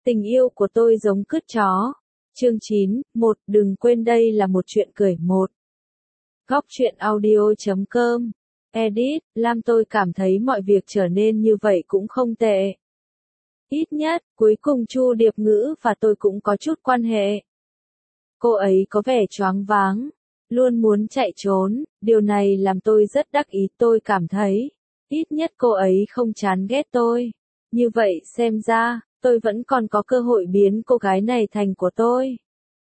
Tình yêu của tôi giống cứt chó. Chương 9, 1, đừng quên đây là một chuyện cười. 1. Góc truyện audio.com. Edit, Lam tôi cảm thấy mọi việc trở nên như vậy cũng không tệ. Ít nhất, cuối cùng Chu Điệp Ngữ và tôi cũng có chút quan hệ. Cô ấy có vẻ choáng váng, luôn muốn chạy trốn, điều này làm tôi rất đắc ý. Tôi cảm thấy, ít nhất cô ấy không chán ghét tôi. Như vậy xem ra, tôi vẫn còn có cơ hội biến cô gái này thành của tôi.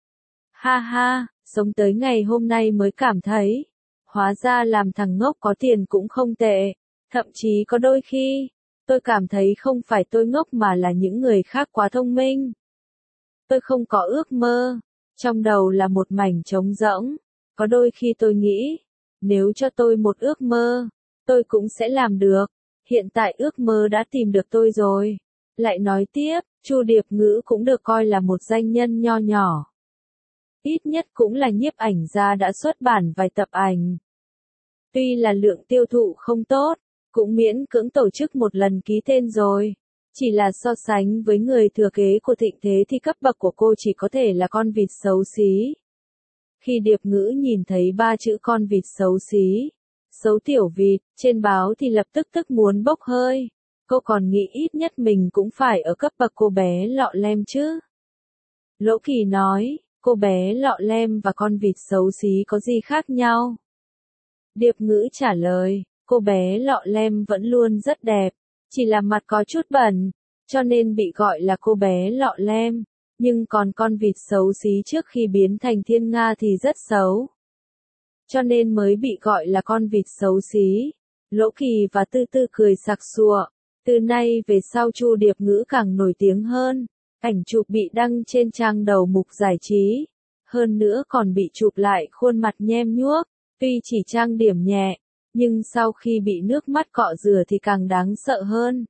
Ha ha, sống tới ngày hôm nay mới cảm thấy, hóa ra làm thằng ngốc có tiền cũng không tệ. Thậm chí có đôi khi, tôi cảm thấy không phải tôi ngốc mà là những người khác quá thông minh. Tôi không có ước mơ, trong đầu là một mảnh trống rỗng. Có đôi khi tôi nghĩ, nếu cho tôi một ước mơ, tôi cũng sẽ làm được. Hiện tại ước mơ đã tìm được tôi rồi. Lại nói tiếp, Chu Điệp Ngữ cũng được coi là một danh nhân nho nhỏ. Ít nhất cũng là nhiếp ảnh gia đã xuất bản vài tập ảnh. Tuy là lượng tiêu thụ không tốt, cũng miễn cưỡng tổ chức một lần ký tên rồi. Chỉ là so sánh với người thừa kế của Thịnh Thế thì cấp bậc của cô chỉ có thể là con vịt xấu xí. Khi Điệp Ngữ nhìn thấy 3 chữ con vịt xấu xí, xấu tiểu vịt, trên báo thì lập tức muốn bốc hơi. Cô còn nghĩ ít nhất mình cũng phải ở cấp bậc cô bé lọ lem chứ. Lỗ Kỳ nói, cô bé lọ lem và con vịt xấu xí có gì khác nhau? Điệp Ngữ trả lời, cô bé lọ lem vẫn luôn rất đẹp, chỉ là mặt có chút bẩn, cho nên bị gọi là cô bé lọ lem. Nhưng còn con vịt xấu xí trước khi biến thành thiên nga thì rất xấu, cho nên mới bị gọi là con vịt xấu xí. Lỗ Kỳ và Tư Tư cười sặc sụa. Từ nay về sau Chu Điệp Ngữ càng nổi tiếng hơn. Ảnh chụp bị đăng trên trang đầu mục giải trí. Hơn nữa còn bị chụp lại khuôn mặt nhem nhuốc. Tuy chỉ trang điểm nhẹ, nhưng sau khi bị nước mắt cọ rửa thì càng đáng sợ hơn.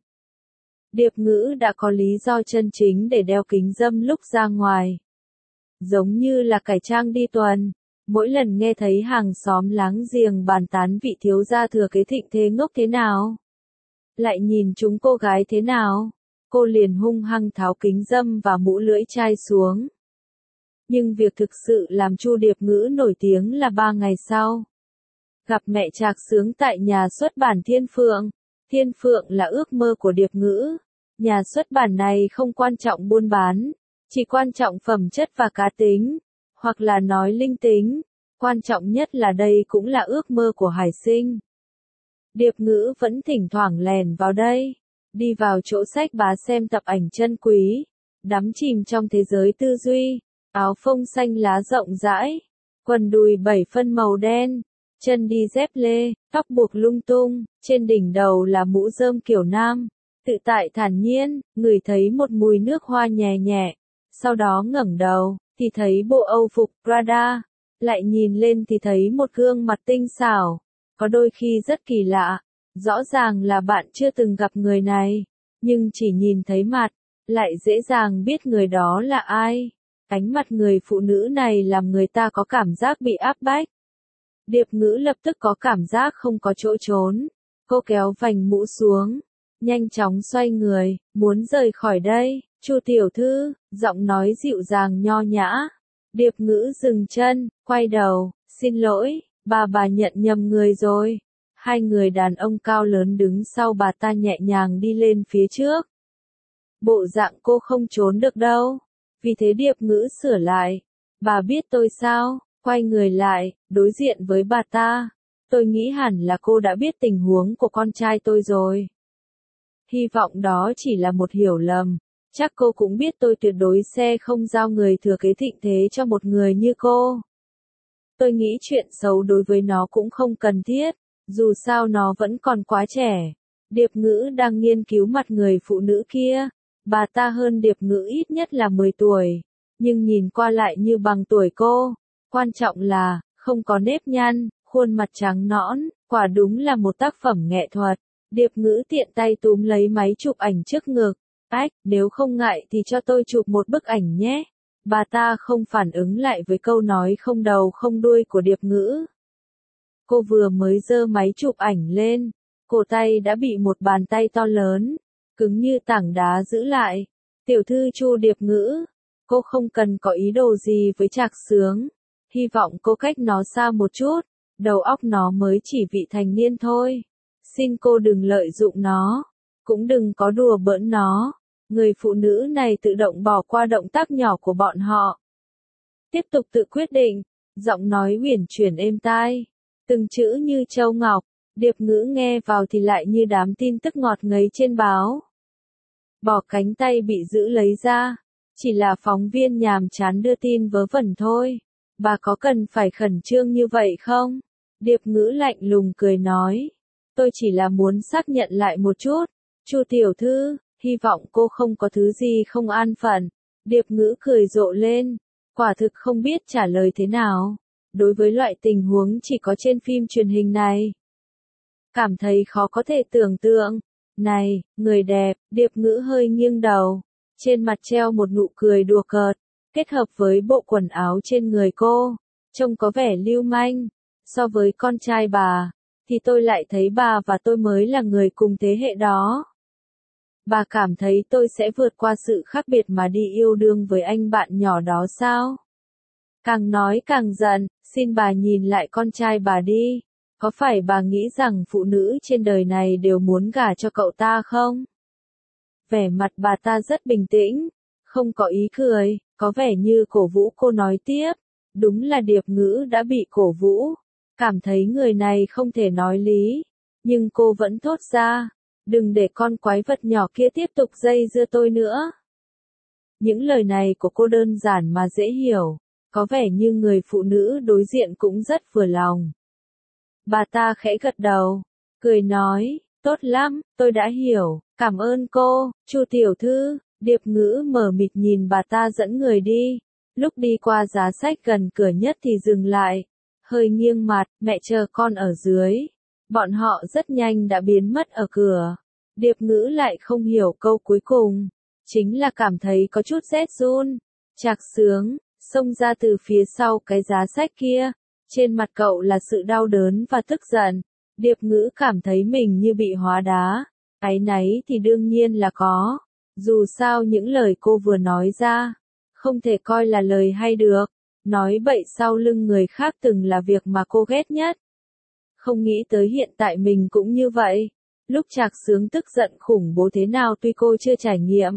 Điệp Ngữ đã có lý do chân chính để đeo kính râm lúc ra ngoài. Giống như là cải trang đi tuần. Mỗi lần nghe thấy hàng xóm láng giềng bàn tán vị thiếu gia thừa kế Thịnh Thế ngốc thế nào, lại nhìn chúng cô gái thế nào, cô liền hung hăng tháo kính râm và mũ lưỡi chai xuống. Nhưng việc thực sự làm Chu Điệp Ngữ nổi tiếng là 3 ngày sau. Gặp mẹ Trạc Xướng tại nhà xuất bản Thiên Phượng. Thiên Phượng là ước mơ của Điệp Ngữ. Nhà xuất bản này không quan trọng buôn bán, chỉ quan trọng phẩm chất và cá tính, hoặc là nói linh tính. Quan trọng nhất là đây cũng là ước mơ của Hải Sinh. Điệp Ngữ vẫn thỉnh thoảng lèn vào đây, đi vào chỗ sách bá xem tập ảnh chân quý, đắm chìm trong thế giới tư duy. Áo phông xanh lá rộng rãi, quần đùi 7 phân màu đen, chân đi dép lê, tóc buộc lung tung, trên đỉnh đầu là mũ rơm kiểu nam, tự tại thản nhiên, ngửi thấy một mùi nước hoa nhẹ nhẹ, sau đó ngẩng đầu, thì thấy bộ Âu phục Prada, lại nhìn lên thì thấy một gương mặt tinh xảo, có đôi khi rất kỳ lạ, rõ ràng là bạn chưa từng gặp người này, nhưng chỉ nhìn thấy mặt, lại dễ dàng biết người đó là ai. Ánh mặt người phụ nữ này làm người ta có cảm giác bị áp bách. Điệp Ngữ lập tức có cảm giác không có chỗ trốn. Cô kéo vành mũ xuống, nhanh chóng xoay người, muốn rời khỏi đây. Chu tiểu thư, giọng nói dịu dàng nho nhã. Điệp Ngữ dừng chân, quay đầu, xin lỗi, bà nhận nhầm người rồi. Hai người đàn ông cao lớn đứng sau bà ta nhẹ nhàng đi lên phía trước. Bộ dạng cô không trốn được đâu. Vì thế Điệp Ngữ sửa lại. Bà biết tôi sao? Quay người lại, đối diện với bà ta. Tôi nghĩ hẳn là cô đã biết tình huống của con trai tôi rồi. Hy vọng đó chỉ là một hiểu lầm. Chắc cô cũng biết tôi tuyệt đối sẽ không giao người thừa kế Thịnh Thế cho một người như cô. Tôi nghĩ chuyện xấu đối với nó cũng không cần thiết, dù sao nó vẫn còn quá trẻ. Điệp Ngữ đang nghiên cứu mặt người phụ nữ kia. Bà ta hơn Điệp Ngữ ít nhất là 10 tuổi, nhưng nhìn qua lại như bằng tuổi cô. Quan trọng là, không có nếp nhăn, khuôn mặt trắng nõn, quả đúng là một tác phẩm nghệ thuật. Điệp Ngữ tiện tay túm lấy máy chụp ảnh trước ngực. Ách, nếu không ngại thì cho tôi chụp một bức ảnh nhé. Bà ta không phản ứng lại với câu nói không đầu không đuôi của Điệp Ngữ. Cô vừa mới giơ máy chụp ảnh lên, cổ tay đã bị một bàn tay to lớn, cứng như tảng đá giữ lại. Tiểu thư Chu Điệp Ngữ, cô không cần có ý đồ gì với Trạc Sướng. Hy vọng cô cách nó xa một chút, đầu óc nó mới chỉ vị thành niên thôi. Xin cô đừng lợi dụng nó, cũng đừng có đùa bỡn nó. Người phụ nữ này tự động bỏ qua động tác nhỏ của bọn họ. Tiếp tục tự quyết định, giọng nói uyển chuyển êm tai, từng chữ như châu ngọc. Điệp Ngữ nghe vào thì lại như đám tin tức ngọt ngấy trên báo. Bỏ cánh tay bị giữ lấy ra, chỉ là phóng viên nhàm chán đưa tin vớ vẩn thôi. Bà có cần phải khẩn trương như vậy không? Điệp Ngữ lạnh lùng cười nói. Tôi chỉ là muốn xác nhận lại một chút. Chu tiểu thư, hy vọng cô không có thứ gì không an phận. Điệp Ngữ cười rộ lên, quả thực không biết trả lời thế nào. Đối với loại tình huống chỉ có trên phim truyền hình này, cảm thấy khó có thể tưởng tượng. Này, người đẹp, Điệp Ngữ hơi nghiêng đầu, trên mặt treo một nụ cười đùa cợt, kết hợp với bộ quần áo trên người cô, trông có vẻ lưu manh. So với con trai bà, thì tôi lại thấy bà và tôi mới là người cùng thế hệ đó. Bà cảm thấy tôi sẽ vượt qua sự khác biệt mà đi yêu đương với anh bạn nhỏ đó sao? Càng nói càng giận, xin bà nhìn lại con trai bà đi. Có phải bà nghĩ rằng phụ nữ trên đời này đều muốn gả cho cậu ta không? Vẻ mặt bà ta rất bình tĩnh, không có ý cười, có vẻ như cổ vũ cô nói tiếp. Đúng là Điệp Ngữ đã bị cổ vũ, cảm thấy người này không thể nói lý, nhưng cô vẫn thốt ra, đừng để con quái vật nhỏ kia tiếp tục dây dưa tôi nữa. Những lời này của cô đơn giản mà dễ hiểu, có vẻ như người phụ nữ đối diện cũng rất vừa lòng. Bà ta khẽ gật đầu, cười nói, tốt lắm, tôi đã hiểu, cảm ơn cô, Chu tiểu thư. Điệp Ngữ mờ mịt nhìn bà ta dẫn người đi, lúc đi qua giá sách gần cửa nhất thì dừng lại, hơi nghiêng mặt, mẹ chờ con ở dưới. Bọn họ rất nhanh đã biến mất ở cửa. Điệp Ngữ lại không hiểu câu cuối cùng, chính là cảm thấy có chút rét run. Trạc Sướng xông ra từ phía sau cái giá sách kia, trên mặt cậu là sự đau đớn và tức giận. Điệp Ngữ cảm thấy mình như bị hóa đá, áy náy thì đương nhiên là có, dù sao những lời cô vừa nói ra, không thể coi là lời hay được. Nói bậy sau lưng người khác từng là việc mà cô ghét nhất. Không nghĩ tới hiện tại mình cũng như vậy. Lúc Trạc Sướng tức giận khủng bố thế nào tuy cô chưa trải nghiệm,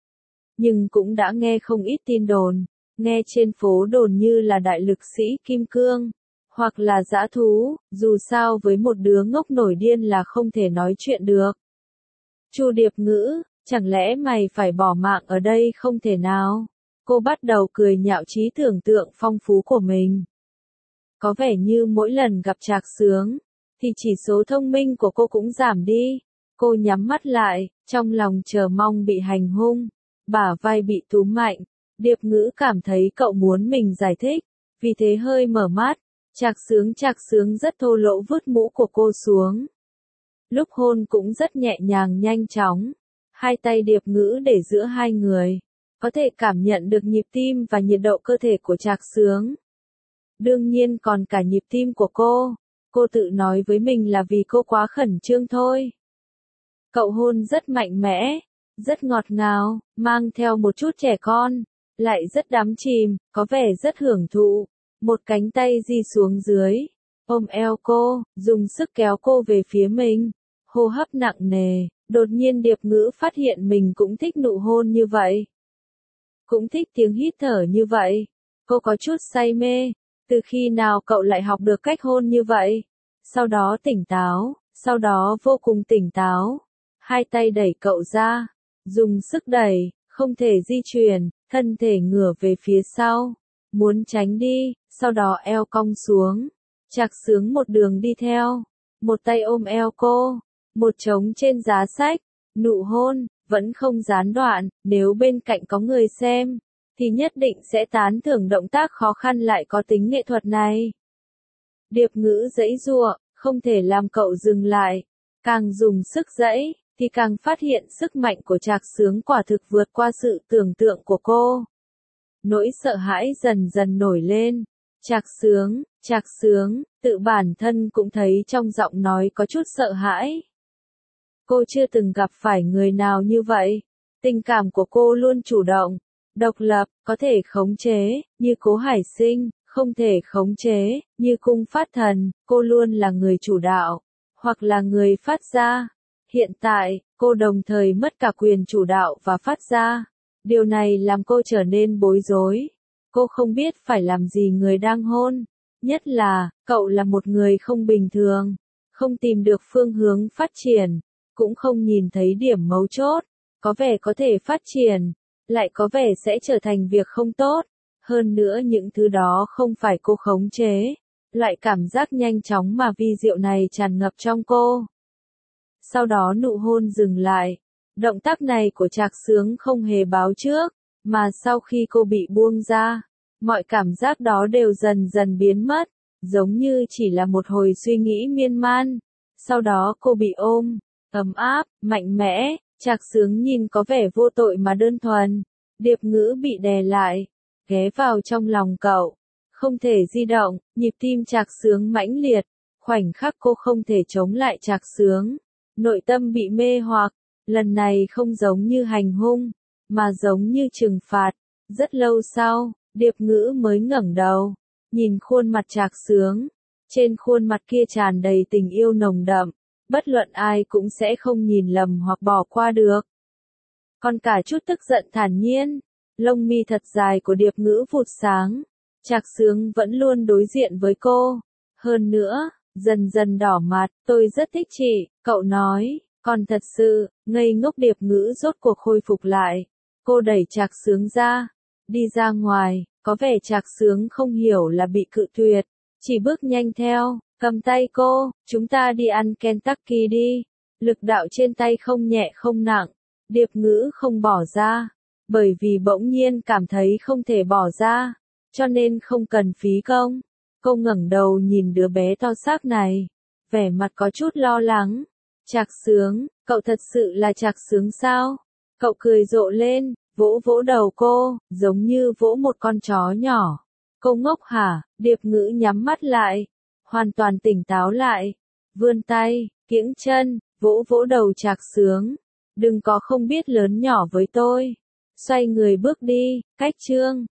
nhưng cũng đã nghe không ít tin đồn, nghe trên phố đồn như là đại lực sĩ Kim Cương, hoặc là dã thú, dù sao với một đứa ngốc nổi điên là không thể nói chuyện được. Chu Điệp Ngữ, chẳng lẽ mày phải bỏ mạng ở đây không thể nào? Cô bắt đầu cười nhạo trí tưởng tượng phong phú của mình. Có vẻ như mỗi lần gặp Trạc Sướng, thì chỉ số thông minh của cô cũng giảm đi. Cô nhắm mắt lại, trong lòng chờ mong bị hành hung, bả vai bị túm mạnh. Điệp Ngữ cảm thấy cậu muốn mình giải thích, vì thế hơi mở mắt. Trạc Sướng rất thô lỗ vứt mũ của cô xuống. Lúc hôn cũng rất nhẹ nhàng nhanh chóng. Hai tay Điệp Ngữ để giữa hai người, có thể cảm nhận được nhịp tim và nhiệt độ cơ thể của Trạc Sướng. Đương nhiên còn cả nhịp tim của cô. Cô tự nói với mình là vì cô quá khẩn trương thôi. Cậu hôn rất mạnh mẽ, rất ngọt ngào, mang theo một chút trẻ con, lại rất đắm chìm, có vẻ rất hưởng thụ. Một cánh tay di xuống dưới, ôm eo cô, dùng sức kéo cô về phía mình. Hô hấp nặng nề, đột nhiên Điệp Ngữ phát hiện mình cũng thích nụ hôn như vậy. Cũng thích tiếng hít thở như vậy. Cô có chút say mê. Từ khi nào cậu lại học được cách hôn như vậy? Sau đó tỉnh táo, sau đó vô cùng tỉnh táo. Hai tay đẩy cậu ra, dùng sức đẩy, không thể di chuyển, thân thể ngửa về phía sau, muốn tránh đi, sau đó eo cong xuống. Trạc Sướng một đường đi theo, một tay ôm eo cô, một trống trên giá sách, nụ hôn, vẫn không gián đoạn, nếu bên cạnh có người xem, thì nhất định sẽ tán thưởng động tác khó khăn lại có tính nghệ thuật này. Điệp Ngữ giãy giụa, không thể làm cậu dừng lại, càng dùng sức giãy, thì càng phát hiện sức mạnh của Trạc Sướng quả thực vượt qua sự tưởng tượng của cô. Nỗi sợ hãi dần dần nổi lên. Trạc Sướng, tự bản thân cũng thấy trong giọng nói có chút sợ hãi. Cô chưa từng gặp phải người nào như vậy. Tình cảm của cô luôn chủ động, độc lập, có thể khống chế, như Cố Hải Sinh, không thể khống chế, như Cung Phát Thần, cô luôn là người chủ đạo, hoặc là người phát ra. Hiện tại, cô đồng thời mất cả quyền chủ đạo và phát ra. Điều này làm cô trở nên bối rối. Cô không biết phải làm gì người đang hôn. Nhất là, cậu là một người không bình thường, không tìm được phương hướng phát triển, cũng không nhìn thấy điểm mấu chốt, có vẻ có thể phát triển, lại có vẻ sẽ trở thành việc không tốt. Hơn nữa những thứ đó không phải cô khống chế. Loại cảm giác nhanh chóng mà vi diệu này tràn ngập trong cô. Sau đó nụ hôn dừng lại. Động tác này của Trạc Sướng không hề báo trước, mà sau khi cô bị buông ra, mọi cảm giác đó đều dần dần biến mất, giống như chỉ là một hồi suy nghĩ miên man. Sau đó cô bị ôm, ấm áp, mạnh mẽ, Trạc Sướng nhìn có vẻ vô tội mà đơn thuần. Điệp Ngữ bị đè lại, ghé vào trong lòng cậu, không thể di động, nhịp tim Trạc Sướng mãnh liệt, khoảnh khắc cô không thể chống lại Trạc Sướng, nội tâm bị mê hoặc, lần này không giống như hành hung, mà giống như trừng phạt. Rất lâu sau, Điệp Ngữ mới ngẩng đầu, nhìn khuôn mặt Trạc Sướng, trên khuôn mặt kia tràn đầy tình yêu nồng đậm, bất luận ai cũng sẽ không nhìn lầm hoặc bỏ qua được. Còn cả chút tức giận thản nhiên, lông mi thật dài của Điệp Ngữ vụt sáng, Trạc Sướng vẫn luôn đối diện với cô. Hơn nữa, dần dần đỏ mặt, tôi rất thích chị, cậu nói, còn thật sự, ngây ngốc. Điệp Ngữ rốt cuộc khôi phục lại. Cô đẩy Trạc Sướng ra, đi ra ngoài, có vẻ Trạc Sướng không hiểu là bị cự tuyệt, chỉ bước nhanh theo, cầm tay cô, chúng ta đi ăn Kentucky đi. Lực đạo trên tay không nhẹ không nặng, Điệp Ngữ không bỏ ra, bởi vì bỗng nhiên cảm thấy không thể bỏ ra, cho nên không cần phí công. Cô ngẩng đầu nhìn đứa bé to xác này, vẻ mặt có chút lo lắng. Trạc Sướng, cậu thật sự là Trạc Sướng sao? Cậu cười rộ lên, vỗ vỗ đầu cô, giống như vỗ một con chó nhỏ. Cô ngốc hả? Điệp Ngữ nhắm mắt lại, hoàn toàn tỉnh táo lại, vươn tay, kiễng chân, vỗ vỗ đầu Trạc Sướng. Đừng có không biết lớn nhỏ với tôi. Xoay người bước đi, cách chương.